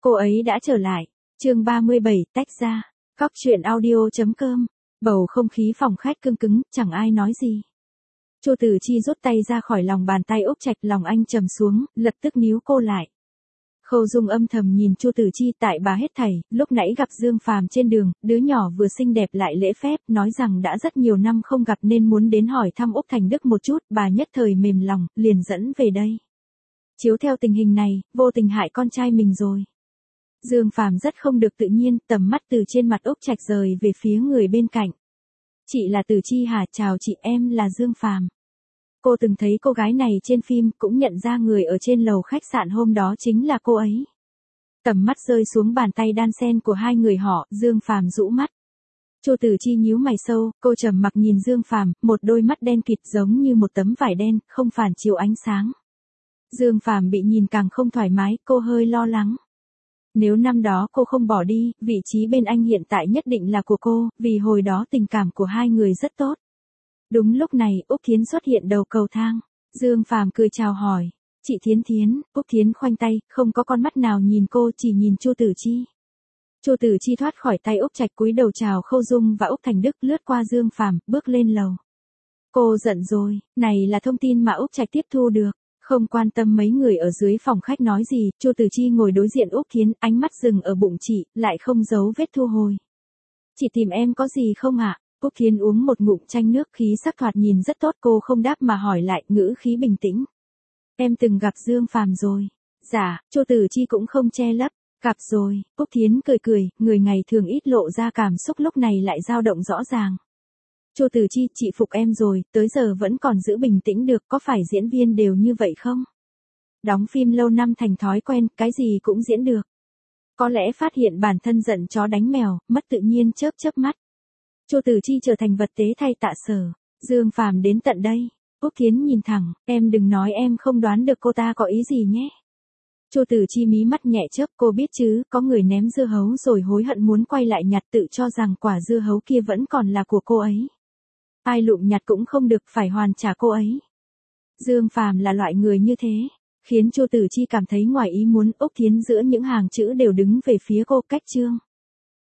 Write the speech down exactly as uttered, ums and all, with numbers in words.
Cô ấy đã trở lại. Chương ba mươi bảy, tách ra. Cóc truyện audio.com. Bầu không khí phòng khách cương cứng, chẳng ai nói gì. Chu Tử Chi rút tay ra khỏi lòng bàn tay Úc Trạch, lòng anh trầm xuống, lập tức níu cô lại. Khâu Dung âm thầm nhìn Chu Tử Chi, tại bà hết thảy, lúc nãy gặp Dương Phàm trên đường, đứa nhỏ vừa xinh đẹp lại lễ phép, nói rằng đã rất nhiều năm không gặp nên muốn đến hỏi thăm Úc Thành Đức một chút, bà nhất thời mềm lòng, liền dẫn về đây. Chiếu theo tình hình này, vô tình hại con trai mình rồi. Dương Phàm rất không được tự nhiên, tầm mắt từ trên mặt Úc Trạch rời về phía người bên cạnh. Chị là Tử Chi hả? Chào chị, em là Dương Phàm. Cô từng thấy cô gái này trên phim, cũng nhận ra người ở trên lầu khách sạn hôm đó chính là cô ấy. Tầm mắt rơi xuống bàn tay đan sen của hai người họ, Dương Phàm rũ mắt. Chu Tử Chi nhíu mày sâu, cô trầm mặc nhìn Dương Phàm, một đôi mắt đen kịt giống như một tấm vải đen, không phản chiếu ánh sáng. Dương Phàm bị nhìn càng không thoải mái, cô hơi lo lắng. Nếu năm đó cô không bỏ đi, vị trí bên anh hiện tại nhất định là của cô, vì hồi đó tình cảm của hai người rất tốt. Đúng lúc này, Úc Thiến xuất hiện đầu cầu thang. Dương Phàm cười chào hỏi. Chị Thiến Thiến. Úc Thiến khoanh tay, không có con mắt nào nhìn cô, chỉ nhìn Chu Tử Chi. Chu Tử Chi thoát khỏi tay Úc Trạch, cúi đầu chào Khâu Dung và Úc Thành Đức, lướt qua Dương Phàm, bước lên lầu. Cô giận rồi, này là thông tin mà Úc Trạch tiếp thu được. Không quan tâm mấy người ở dưới phòng khách nói gì, Chu Tử Chi ngồi đối diện Úc Thiến, ánh mắt dừng ở bụng chị, lại không giấu vết thu hồi. Chị tìm em có gì không ạ? Úc Thiến uống một ngụm chanh nước, khí sắc thoạt nhìn rất tốt, cô không đáp mà hỏi lại, ngữ khí bình tĩnh. Em từng gặp Dương Phàm rồi. Dạ, Chu Tử Chi cũng không che lấp. Gặp rồi, Úc Thiến cười cười, người ngày thường ít lộ ra cảm xúc lúc này lại dao động rõ ràng. Chu Tử Chi, chị phục em rồi, tới giờ vẫn còn giữ bình tĩnh được, có phải diễn viên đều như vậy không? Đóng phim lâu năm thành thói quen, cái gì cũng diễn được. Có lẽ phát hiện bản thân giận chó đánh mèo, mất tự nhiên chớp chớp mắt. Chu Tử Chi trở thành vật tế thay Tạ Sở. Dương Phàm đến tận đây. Úc Thiến nhìn thẳng, em đừng nói em không đoán được cô ta có ý gì nhé. Chu Tử Chi mí mắt nhẹ chớp, cô biết chứ, có người ném dưa hấu rồi hối hận muốn quay lại nhặt, tự cho rằng quả dưa hấu kia vẫn còn là của cô ấy. Ai lụm nhặt cũng không được, phải hoàn trả cô ấy. Dương Phàm là loại người như thế, khiến Chu Tử Chi cảm thấy ngoài ý muốn. Úc Thiến giữa những hàng chữ đều đứng về phía cô, cách chương.